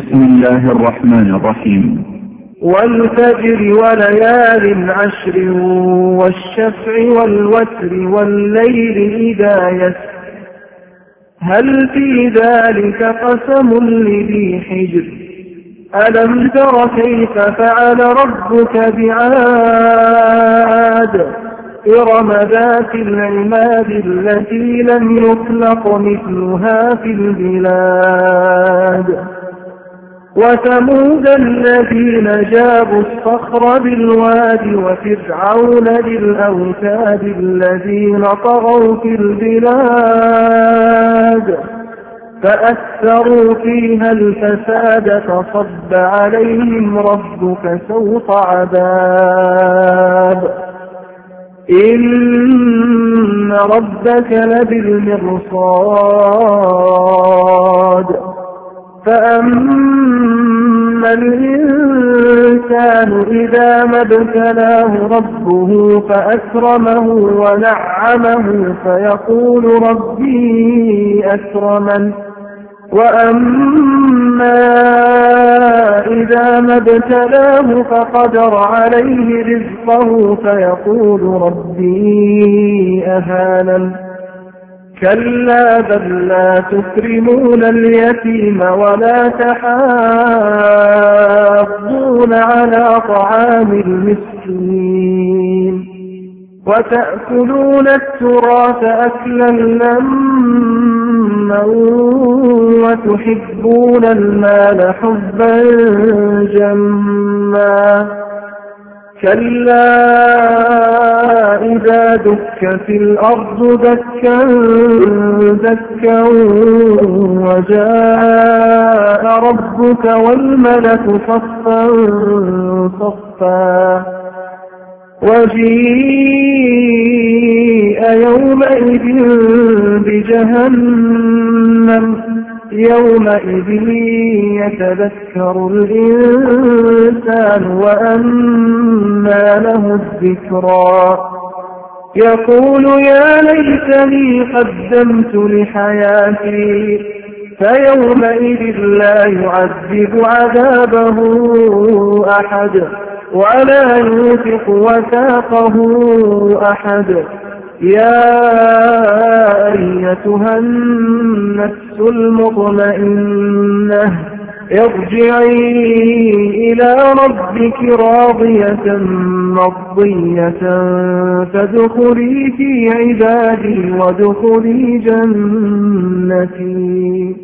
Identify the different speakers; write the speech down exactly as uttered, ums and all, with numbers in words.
Speaker 1: بسم الله الرحمن الرحيم.
Speaker 2: والفجر وليال عشر والشفع والوتر والليل إذا يسر هل في ذلك قسم لذي حجر ألم تر كيف فعل ربك بعاد إرم ذات العماد التي لم يخلق مثلها في البلاد وثمود الذين جابوا الصخر بالواد وفرعون ذي الأوتاد الذين طغوا في البلاد فأكثروا فيها الفساد فصب عليهم ربك سوط عذاب إن ربك لبالمرصاد فأما الإنسان إذا ما ابتلاه ربه فأكرمه ونعمه فيقول ربي أكرمن وأما إذا ما ابتلاه فقدر عليه رزقه فيقول ربي أهانن كلا بل لا تكرمون اليتيم ولا تحاضون على طعام المسكين وتأكلون التراث أكلا لما وتحبون المال حبا جما كلا إذا دكت الأرض دكا دكا وجاء ربك والملك صفا صفا وجيء يومئذ بجهنم يومئذ يتذكر الإنسان وأنى له الذكرى يقول يا ليتني قدمت لحياتي فيومئذ لا يعذب عذابه أحد ولا يوثق وثاقه أحد يا أيتها النفس المطمئنة ارجعي إلى ربك راضية مرضية فادخلي في عبادي وادخلي جنتي.